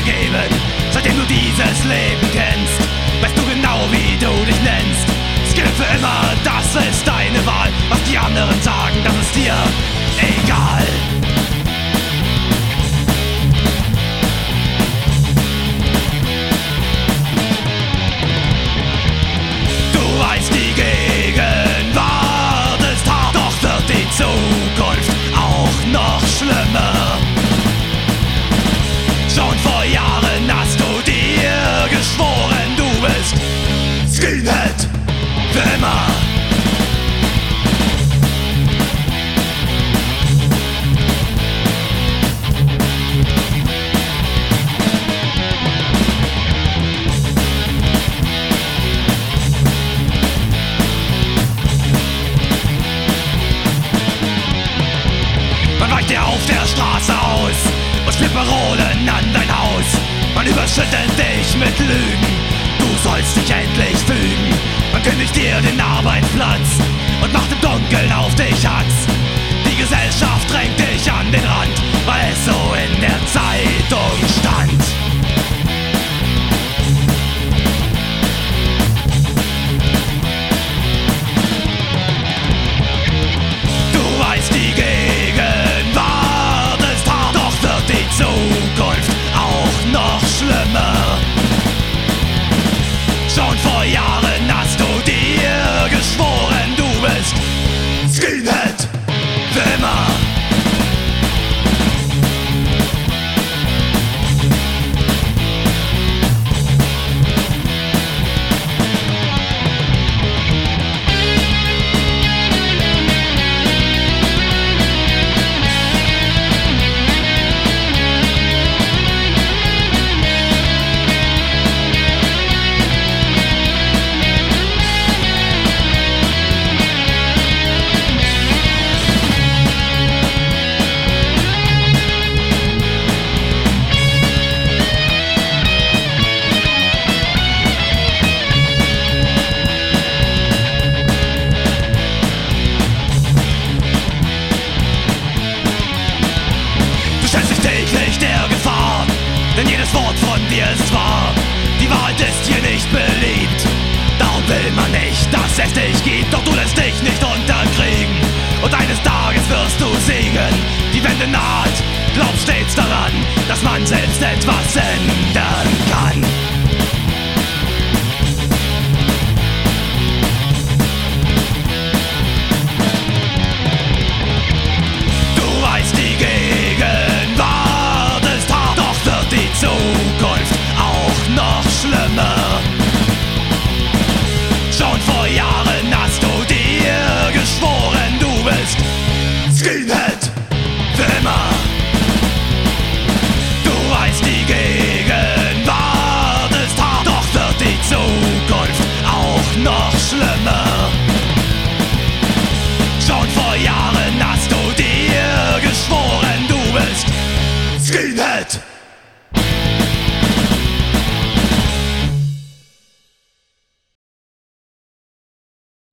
vergeben. Seitdem du dieses Leben kennst, weißt du genau, wie du dich nennst. Es gilt für immer, das ist deine Wahl. Was die anderen sagen, das ist dir egal. Du weißt, die Gegenwart ist hart, doch wird die Zukunft auch noch schlimmer. Schon vor Jahren hast du dir geschworen, du bist Skinhead für immer. Man weicht dir auf der Straße aus und spielt Parolen an dein Haus. Man überschüttet dich mit Lügen, du sollst dich endlich fügen. Man kündigt dir den Arbeitsplatz und macht im Dunkeln auf dich Hatz. Die Gesellschaft drängt dich an den Rand, weil es so in der Zeitung stand. Du weißt, die Gegenwart ist hart, doch wird die Zukunft auch noch schlimmer. Schon vor Jahren hast du dir geschworen, du bist Skinhead für immer. Täglich der Gefahr, denn jedes Wort von dir ist wahr. Die Wahrheit ist hier nicht beliebt, darum will man nicht, dass es dich gibt. Doch du lässt dich nicht unterkriegen und eines Tages wirst du siegen. Die Wende naht, glaub stets daran, dass man selbst etwas ändern kann. Du weißt, die Gegenwart ist hart, doch wird die Zukunft auch noch schlimmer. Schon vor Jahren hast du dir geschworen, du bist Skinhead für immer. Du weißt, die Gegenwart ist hart, doch wird die Zukunft auch noch schlimmer.